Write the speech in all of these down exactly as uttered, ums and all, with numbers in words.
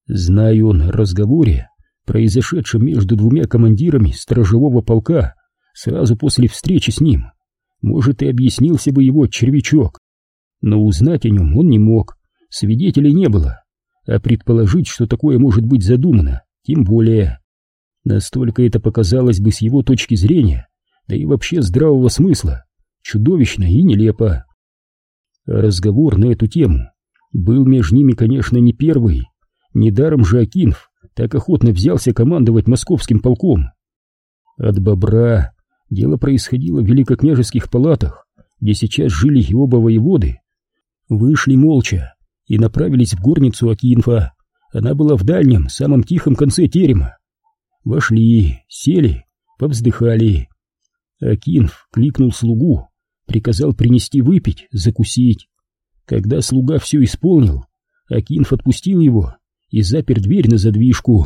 Зная он о разговоре, произошедшем между двумя командирами сторожевого полка сразу после встречи с ним, может, и объяснился бы его червячок. Но узнать о нем он не мог, свидетелей не было, а предположить, что такое может быть задумано, тем более. Настолько это показалось бы с его точки зрения, да и вообще здравого смысла, чудовищно и нелепо. Разговор на эту тему был между ними, конечно, не первый. Недаром же Акинф так охотно взялся командовать московским полком. От Бобра дело происходило в великокняжеских палатах, где сейчас жили и оба воеводы. Вышли молча и направились в горницу Акинфа. Она была в дальнем, самом тихом конце терема. Вошли, сели, повздыхали. Акинф кликнул слугу, приказал принести выпить, закусить. Когда слуга все исполнил, Акинф отпустил его и запер дверь на задвижку.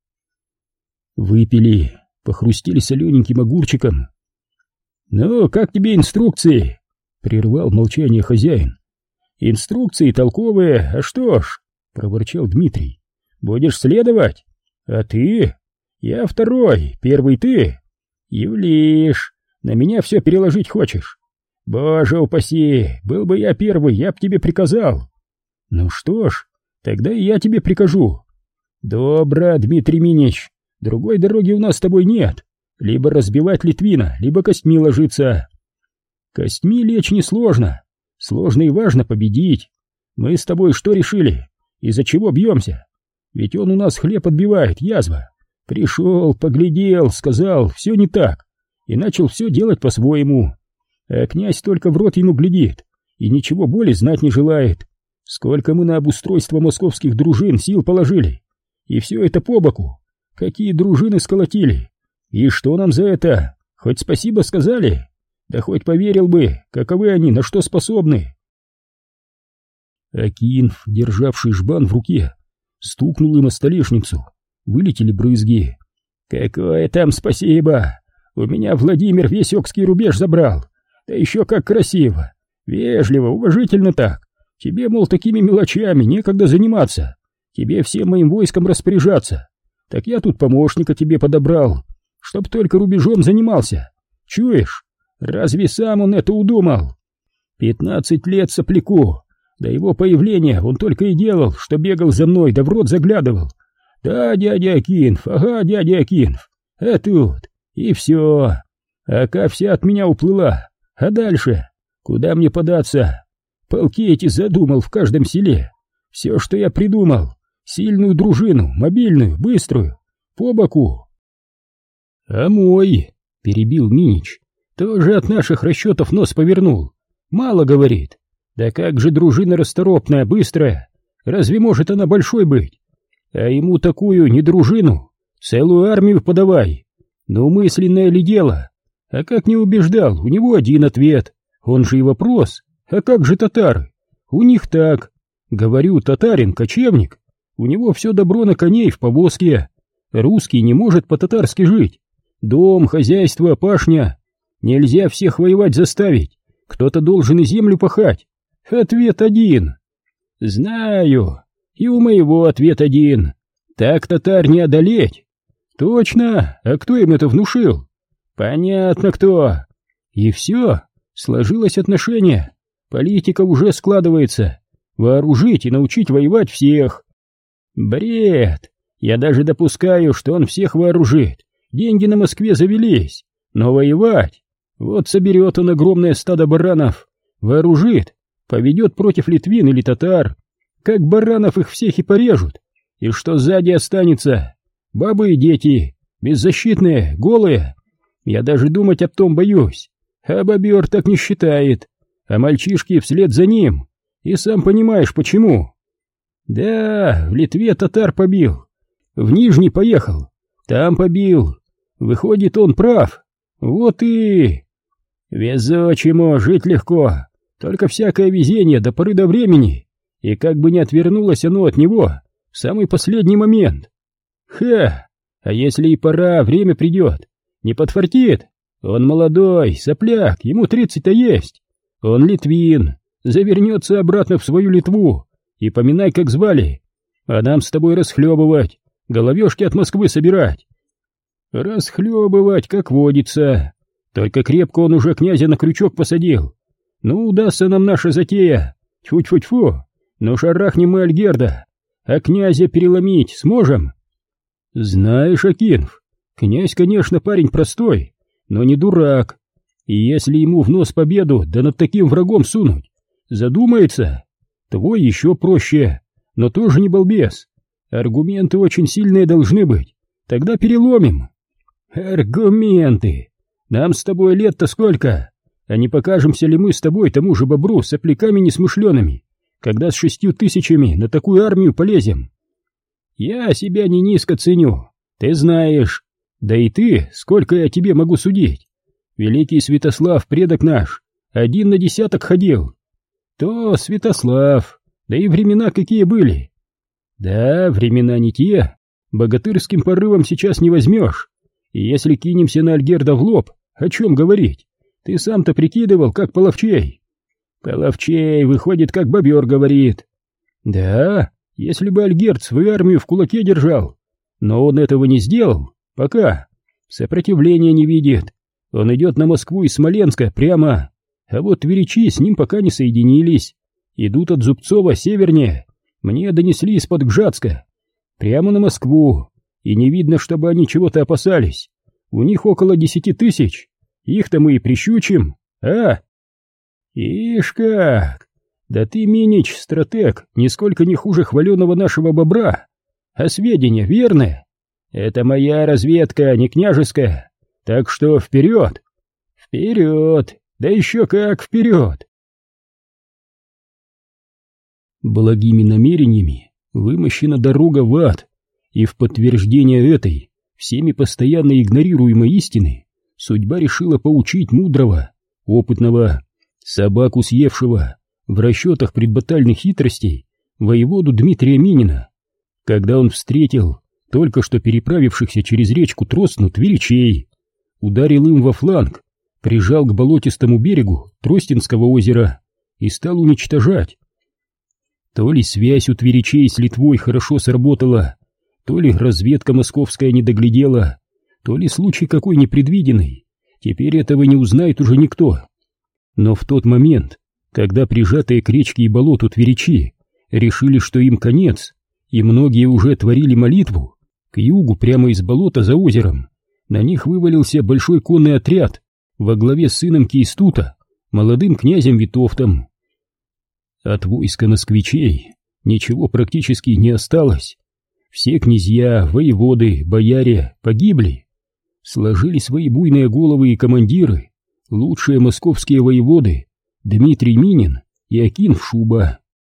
Выпили, похрустели солененьким огурчиком. «Ну, как тебе инструкции?» — прервал молчание хозяин. «Инструкции толковые, а что ж?» — проворчал Дмитрий. «Будешь следовать? А ты? Я второй, первый ты. Юлишь, на меня все переложить хочешь? Боже упаси, был бы я первый, я б тебе приказал. Ну что ж, тогда и я тебе прикажу. Добро, Дмитрий Минич, другой дороги у нас с тобой нет. Либо разбивать Литвина, либо костьми ложиться. Костьми лечь несложно. Сложно и важно победить. Мы с тобой что решили? Из-за чего бьемся? Ведь он у нас хлеб отбивает, язва. Пришел, поглядел, сказал, все не так. И начал все делать по-своему. А князь только в рот ему глядит и ничего более знать не желает. Сколько мы на обустройство московских дружин сил положили. И все это по боку. Какие дружины сколотили. И что нам за это? Хоть спасибо сказали? Да хоть поверил бы, каковы они, на что способны. Акинф, державший жбан в руке, стукнул им о столешницу. Вылетели брызги. Какое там спасибо! У меня Владимир весь Окский рубеж забрал. Да еще как красиво, вежливо, уважительно так. Тебе, мол, такими мелочами некогда заниматься. Тебе всем моим войском распоряжаться. Так я тут помощника тебе подобрал, чтоб только рубежом занимался. Чуешь? Разве сам он это удумал? Пятнадцать лет сопляку. До его появления он только и делал, что бегал за мной, да в рот заглядывал. Да, дядя Акинф, ага, дядя Акинф. А тут и все. Ака вся от меня уплыла. А дальше? Куда мне податься? Полки эти задумал в каждом селе. Все, что я придумал. Сильную дружину, мобильную, быструю, по боку. А мой, перебил Минич, тоже от наших расчетов нос повернул. Мало говорит. Да как же дружина расторопная, быстрая? Разве может она большой быть? А ему такую не дружину, целую армию подавай. Ну, мысленное ли дело? А как не убеждал, у него один ответ. Он же и вопрос. А как же татары? У них так. Говорю, татарин, кочевник. У него все добро на коней в повозке. Русский не может по-татарски жить. Дом, хозяйство, пашня. Нельзя всех воевать заставить. Кто-то должен и землю пахать. Ответ один. Знаю. И у моего ответ один. Так татар не одолеть. Точно. А кто им это внушил? Понятно кто. И все. Сложилось отношение. Политика уже складывается. Вооружить и научить воевать всех. Бред. Я даже допускаю, что он всех вооружит. Деньги на Москве завелись. Но воевать? Вот соберет он огромное стадо баранов. Вооружит. Поведет против литвин или татар. Как баранов их всех и порежут. И что сзади останется? Бабы и дети. Беззащитные, голые. Я даже думать об том боюсь. А бобер так не считает. А мальчишки вслед за ним. И сам понимаешь, почему. Да, в Литве татар побил. В Нижний поехал. Там побил. Выходит, он прав. Вот и... Везучему жить легко. Только всякое везение до поры до времени. И как бы не отвернулось оно от него в самый последний момент. Ха! А если и пора, время придет. Не подфартит? Он молодой, сопляк, ему тридцать-то есть. Он литвин, завернется обратно в свою Литву. И поминай, как звали. А нам с тобой расхлебывать, головешки от Москвы собирать. Расхлебывать, как водится. Только крепко он уже князя на крючок посадил. Ну, удастся нам наша затея. Тьфу-тьфу-тьфу. Но шарахнем мы Альгерда. А князя переломить сможем? Знаешь, Акинф, князь, конечно, парень простой, но не дурак. И если ему в нос победу, да над таким врагом сунуть, задумается. Твой еще проще, но тоже не балбес. Аргументы очень сильные должны быть. Тогда переломим. Аргументы. Нам с тобой лет-то сколько? А не покажемся ли мы с тобой тому же бобру сопляками несмышленными, когда с шестью тысячами на такую армию полезем? Я себя не низко ценю, ты знаешь. Да и ты, сколько я тебе могу судить? Великий Святослав, предок наш, один на десяток ходил. То Святослав, да и времена какие были. Да, времена не те, богатырским порывом сейчас не возьмешь. И если кинемся на Альгерда в лоб, о чем говорить? Ты сам-то прикидывал, как Половчей. Половчей, выходит, как бобер говорит. Да, если бы Альгерд свою армию в кулаке держал. Но он этого не сделал, пока. Сопротивления не видит. Он идет на Москву из Смоленска прямо. А вот тверичи с ним пока не соединились. Идут от Зубцова севернее. Мне донесли из-под Гжатска. Прямо на Москву. И не видно, чтобы они чего-то опасались. У них около десяти тысяч. Их-то мы и прищучим, а? Ишь как! Да ты, Минич, стратег, нисколько не хуже хваленого нашего бобра. А сведения верные? Это моя разведка, не княжеская. Так что вперед! Вперед! Да еще как вперед! Благими намерениями вымощена дорога в ад, и в подтверждение этой, всеми постоянно игнорируемой истины, судьба решила поучить мудрого, опытного, собаку съевшего в расчетах предбатальных хитростей воеводу Дмитрия Минина, когда он встретил только что переправившихся через речку Тростну тверичей, ударил им во фланг, прижал к болотистому берегу Тростинского озера и стал уничтожать. То ли связь у тверичей с Литвой хорошо сработала, то ли разведка московская не доглядела, то ли случай какой непредвиденный, теперь этого не узнает уже никто. Но в тот момент, когда прижатые к речке и болоту тверичи решили, что им конец, и многие уже творили молитву, к югу прямо из болота за озером на них вывалился большой конный отряд во главе с сыном Кейстута, молодым князем Витовтом. От войска москвичей ничего практически не осталось. Все князья, воеводы, бояре погибли. Сложили свои буйные головы и командиры, лучшие московские воеводы Дмитрий Минин и Акинф Шуба.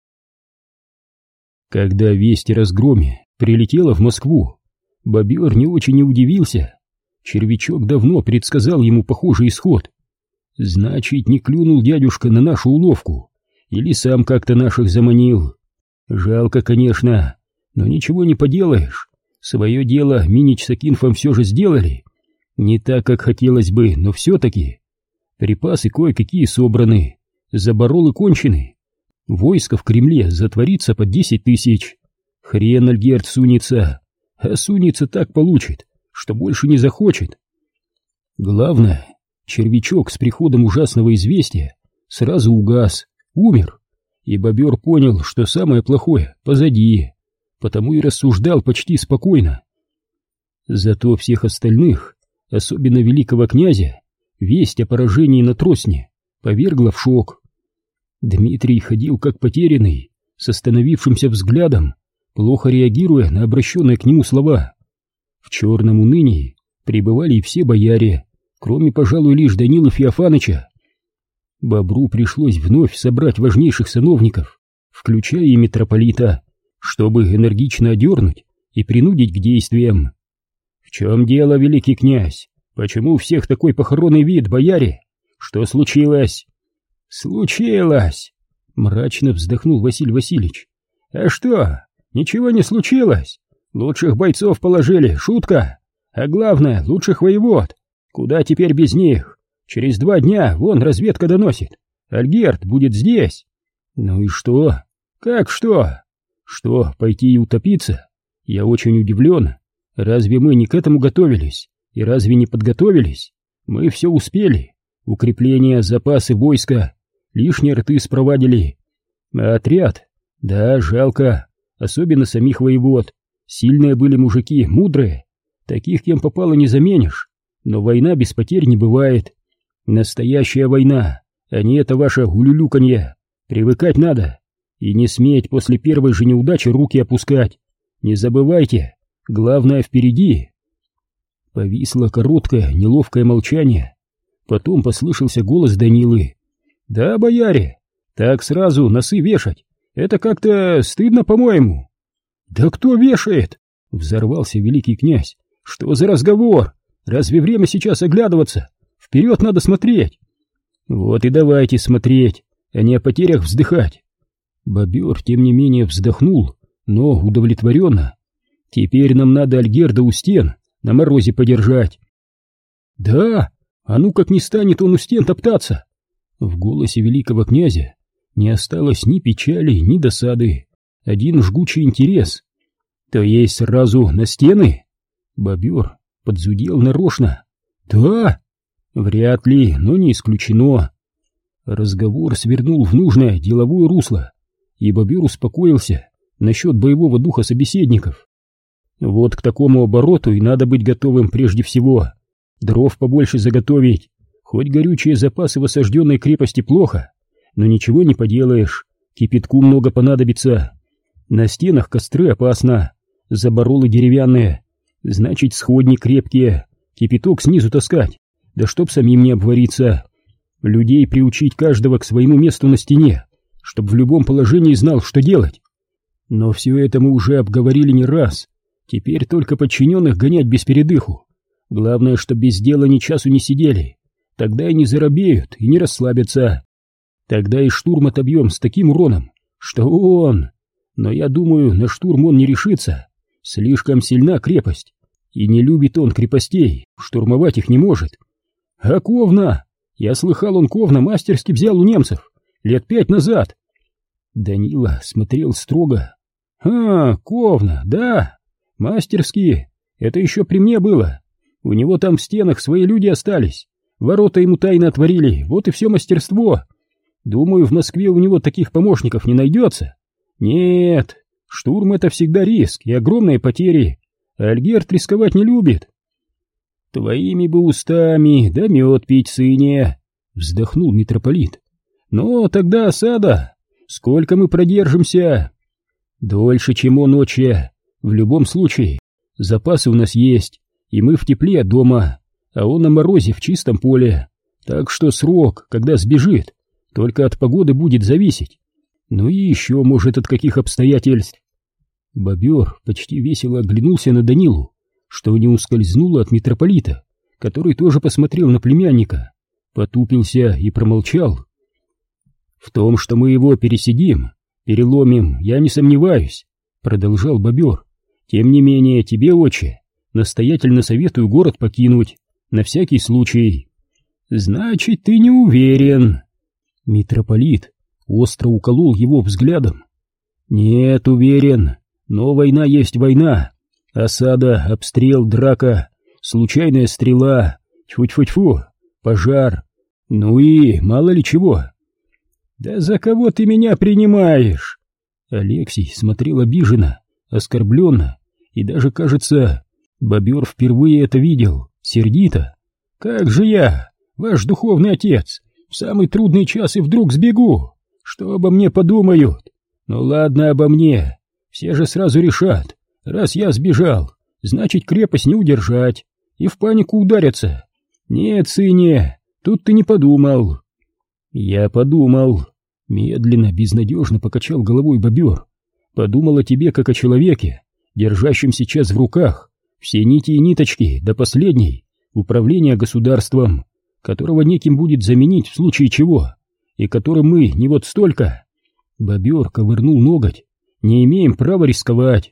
Когда весть о разгроме прилетела в Москву, бобер не очень и удивился. Червячок давно предсказал ему похожий исход. Значит, не клюнул дядюшка на нашу уловку, или сам как-то наших заманил. Жалко, конечно, но ничего не поделаешь. Свое дело Минич с Акинфом все же сделали. Не так, как хотелось бы, но все-таки. Припасы кое-какие собраны, заборолы кончены. Войско в Кремле затворится под десять тысяч. Хрен Альгерд сунется, а сунется так получит, что больше не захочет. Главное, червячок с приходом ужасного известия сразу угас, умер, и бобер понял, что самое плохое позади, потому и рассуждал почти спокойно. Зато всех остальных, особенно великого князя, весть о поражении на Тросне повергла в шок. Дмитрий ходил как потерянный, с остановившимся взглядом, плохо реагируя на обращенные к нему слова. В черном унынии пребывали и все бояре, кроме, пожалуй, лишь Данилы Феофаныча. Бобру пришлось вновь собрать важнейших сановников, включая и митрополита, чтобы энергично одернуть и принудить к действиям. «В чем дело, великий князь? Почему у всех такой похоронный вид, бояре? Что случилось?» «Случилось!» — мрачно вздохнул Василий Васильевич. «А что? Ничего не случилось. Лучших бойцов положили, шутка. А главное, лучших воевод. Куда теперь без них? Через два дня, вон, разведка доносит. Альгерд будет здесь». «Ну и что?» «Как что? Что, пойти и утопиться? Я очень удивлен. Разве мы не к этому готовились? И разве не подготовились? Мы все успели. Укрепления, запасы войска, лишние рты спровадили. А отряд? Да, жалко. Особенно самих воевод. Сильные были мужики, мудрые. Таких, кем попало, не заменишь. Но война без потерь не бывает. Настоящая война, а не это ваше улюлюканье. Привыкать надо. И не сметь после первой же неудачи руки опускать. Не забывайте, главное впереди. Повисло короткое, неловкое молчание. Потом послышался голос Данилы. Да, бояре, так сразу носы вешать. Это как-то стыдно, по-моему. Да кто вешает? Взорвался великий князь. Что за разговор? Разве время сейчас оглядываться? Вперед надо смотреть. Вот и давайте смотреть, а не о потерях вздыхать. Бобер, тем не менее, вздохнул, но удовлетворенно. Теперь нам надо Альгерда у стен на морозе подержать. Да, а ну как не станет он у стен топтаться. В голосе великого князя не осталось ни печали, ни досады, один жгучий интерес. То есть сразу на стены? Бобер подзудел нарочно. Да, вряд ли, но не исключено. Разговор свернул в нужное деловое русло, и Бобер успокоился насчет боевого духа собеседников. Вот к такому обороту и надо быть готовым прежде всего. Дров побольше заготовить. Хоть горючие запасы в осажденной крепости плохо, но ничего не поделаешь, кипятку много понадобится. На стенах костры опасно, заборолы деревянные, значит сходни крепкие, кипяток снизу таскать, да чтоб самим не обвариться. Людей приучить каждого к своему месту на стене, чтоб в любом положении знал, что делать. Но все это мы уже обговорили не раз, теперь только подчиненных гонять без передыху. Главное, чтоб без дела ни часу не сидели, тогда и не заробеют, и не расслабятся. Тогда и штурм отобьем с таким уроном, что он... Но я думаю, на штурм он не решится, слишком сильна крепость, и не любит он крепостей, штурмовать их не может. А Ковна? Я слыхал, он Ковна мастерски взял у немцев лет пять назад. Данила смотрел строго. А, Ковна, да, мастерски, это еще при мне было. У него там в стенах свои люди остались, ворота ему тайно отворили, вот и все мастерство. Думаю, в Москве у него таких помощников не найдется. Нет, штурм — это всегда риск и огромные потери, а Альгерд рисковать не любит. Твоими бы устами, да мед пить, сыне, вздохнул митрополит. Но тогда осада, сколько мы продержимся? Дольше, чем он, отче. В любом случае, запасы у нас есть, и мы в тепле дома, а он на морозе в чистом поле, так что срок, когда сбежит, только от погоды будет зависеть. Ну и еще, может, от каких обстоятельств. Бобер почти весело оглянулся на Данилу, что не ускользнуло от митрополита, который тоже посмотрел на племянника, потупился и промолчал. В том, что мы его пересидим, переломим, я не сомневаюсь, продолжал Бобер. Тем не менее, тебе, отче, настоятельно советую город покинуть, на всякий случай. Значит, ты не уверен. Митрополит остро уколол его взглядом. Нет, уверен, но война есть война. Осада, обстрел, драка, случайная стрела, тьфу-тьфу-тьфу, пожар, ну и мало ли чего. Да за кого ты меня принимаешь? Алексей смотрел обиженно, оскорбленно, и даже, кажется, Бобер впервые это видел, сердито. Как же я, ваш духовный отец, в самый трудный час и вдруг сбегу? Что обо мне подумают? Ну ладно, обо мне. Все же сразу решат, раз я сбежал, значит крепость не удержать, и в панику ударятся. Нет, сыне, тут ты не подумал. Я подумал. Медленно, безнадежно покачал головой Бобер. Подумал о тебе как о человеке, держащем сейчас в руках все нити и ниточки до последней управления государством, которого неким будет заменить в случае чего, и которым мы не вот столько. Бобер ковырнул ноготь. Не имеем права рисковать.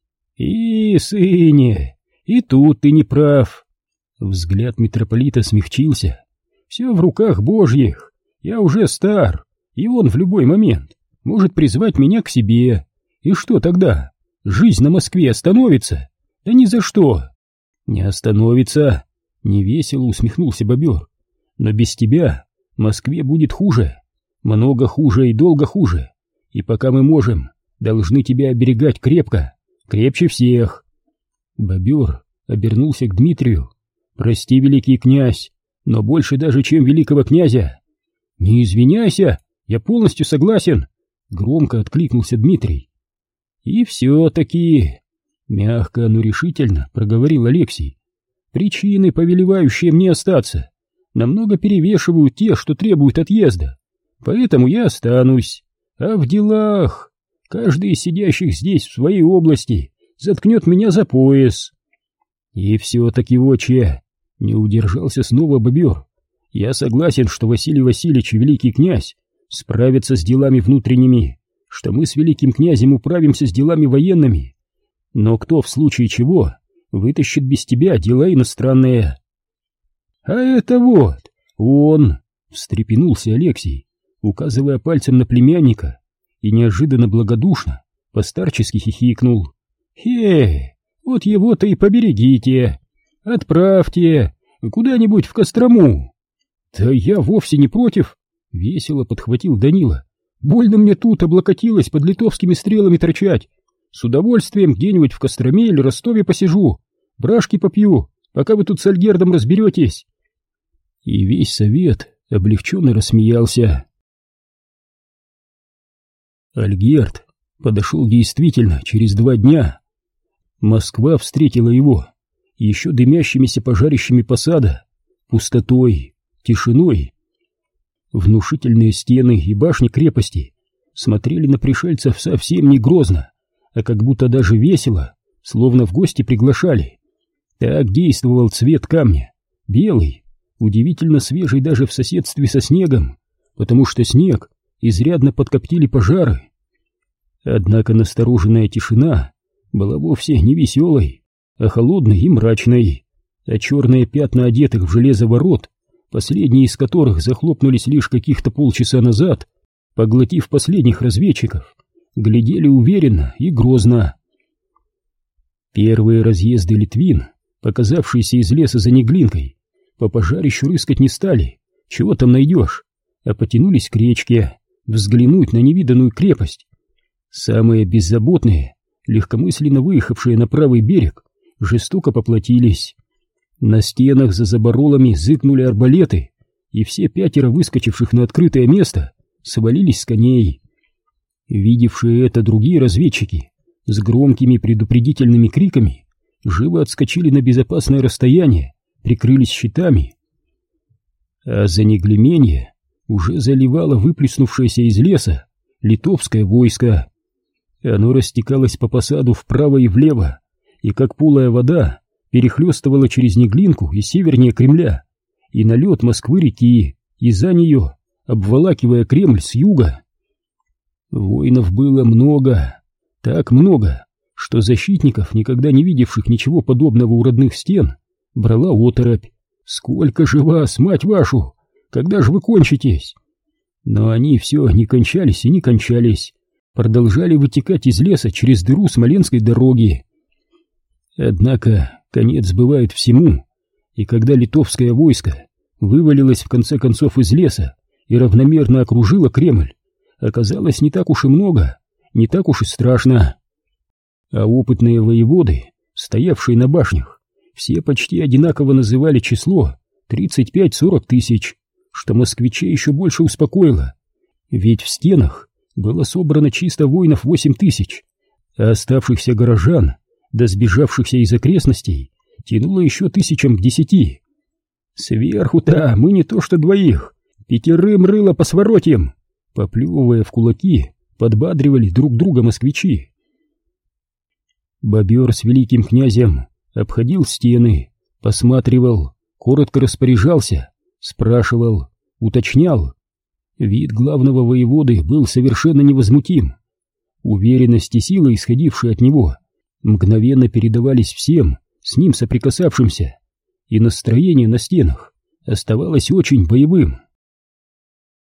И, сыне, и тут ты не прав. Взгляд митрополита смягчился. Все в руках Божьих. Я уже стар, и он в любой момент может призвать меня к себе, И что тогда? Жизнь на Москве остановится? Да ни за что. Не остановится, невесело усмехнулся бобер. Но без тебя Москве будет хуже. Много хуже и долго хуже. И пока мы можем, должны тебя оберегать крепко, крепче всех. Бобер обернулся к Дмитрию. Прости, великий князь, но больше даже, чем великого князя. Не извиняйся, я полностью согласен, громко откликнулся Дмитрий. И все-таки, мягко, но решительно проговорил Алексей, причины, повелевающие мне остаться, намного перевешивают те, что требуют отъезда, поэтому я останусь. А в делах каждый из сидящих здесь в своей области заткнет меня за пояс. И все-таки, отче, не удержался снова бобер, я согласен, что Василий Васильевич и великий князь справятся с делами внутренними, что мы с великим князем управимся с делами военными, но кто в случае чего вытащит без тебя дела иностранные? А это вот он, встрепенулся Алексей, указывая пальцем на племянника, и неожиданно благодушно постарчески хихикнул. Хе, вот его-то и поберегите, отправьте куда-нибудь в Кострому. Да я вовсе не против, весело подхватил Данила. Больно мне тут облокотилось под литовскими стрелами торчать. С удовольствием где-нибудь в Костроме или Ростове посижу, брашки попью, пока вы тут с Альгердом разберетесь. И весь совет облегченно рассмеялся. Альгерд подошел действительно через два дня. Москва встретила его еще дымящимися пожарищами посада, пустотой, тишиной. Внушительные стены и башни крепости смотрели на пришельцев совсем не грозно, а как будто даже весело, словно в гости приглашали. Так действовал цвет камня, белый, удивительно свежий даже в соседстве со снегом, потому что снег изрядно подкоптили пожары. Однако настороженная тишина была вовсе не веселой, а холодной и мрачной, а черные пятна одетых в железо ворот, последние из которых захлопнулись лишь каких-то полчаса назад, поглотив последних разведчиков, глядели уверенно и грозно. Первые разъезды Литвин, показавшиеся из леса за Неглинкой, по пожарищу рыскать не стали, чего там найдешь, а потянулись к речке, взглянуть на невиданную крепость. Самые беззаботные, легкомысленно выехавшие на правый берег, жестоко поплатились. На стенах за заборолами зыкнули арбалеты, и все пятеро выскочивших на открытое место свалились с коней. Видевшие это другие разведчики с громкими предупредительными криками живо отскочили на безопасное расстояние, прикрылись щитами. А за Неглименье уже заливало выплеснувшееся из леса литовское войско. Оно растекалось по посаду вправо и влево, и как полая вода перехлестывала через Неглинку и севернее Кремля, и на лед Москвы-реки, и за нее, обволакивая Кремль с юга. Воинов было много, так много, что защитников, никогда не видевших ничего подобного у родных стен, брала оторопь. Сколько же вас, мать вашу, когда же вы кончитесь? Но они все не кончались и не кончались, продолжали вытекать из леса через дыру Смоленской дороги. Однако конец бывает всему, и когда литовское войско вывалилось в конце концов из леса и равномерно окружило Кремль, оказалось не так уж и много, не так уж и страшно. А опытные воеводы, стоявшие на башнях, все почти одинаково называли число тридцать пять-сорок тысяч, что москвичей еще больше успокоило, ведь в стенах было собрано чисто воинов восемь тысяч, а оставшихся горожан, да сбежавшихся из окрестностей, тянуло еще тысячам к десяти. Сверху-то мы не то что двоих, пятерым рыло посворотим, поплевывая в кулаки, подбадривали друг друга москвичи. Бобер с великим князем обходил стены, посматривал, коротко распоряжался, спрашивал, уточнял. Вид главного воеводы был совершенно невозмутим. Уверенность и сила, исходившие от него, мгновенно передавались всем, с ним соприкасавшимся, и настроение на стенах оставалось очень боевым.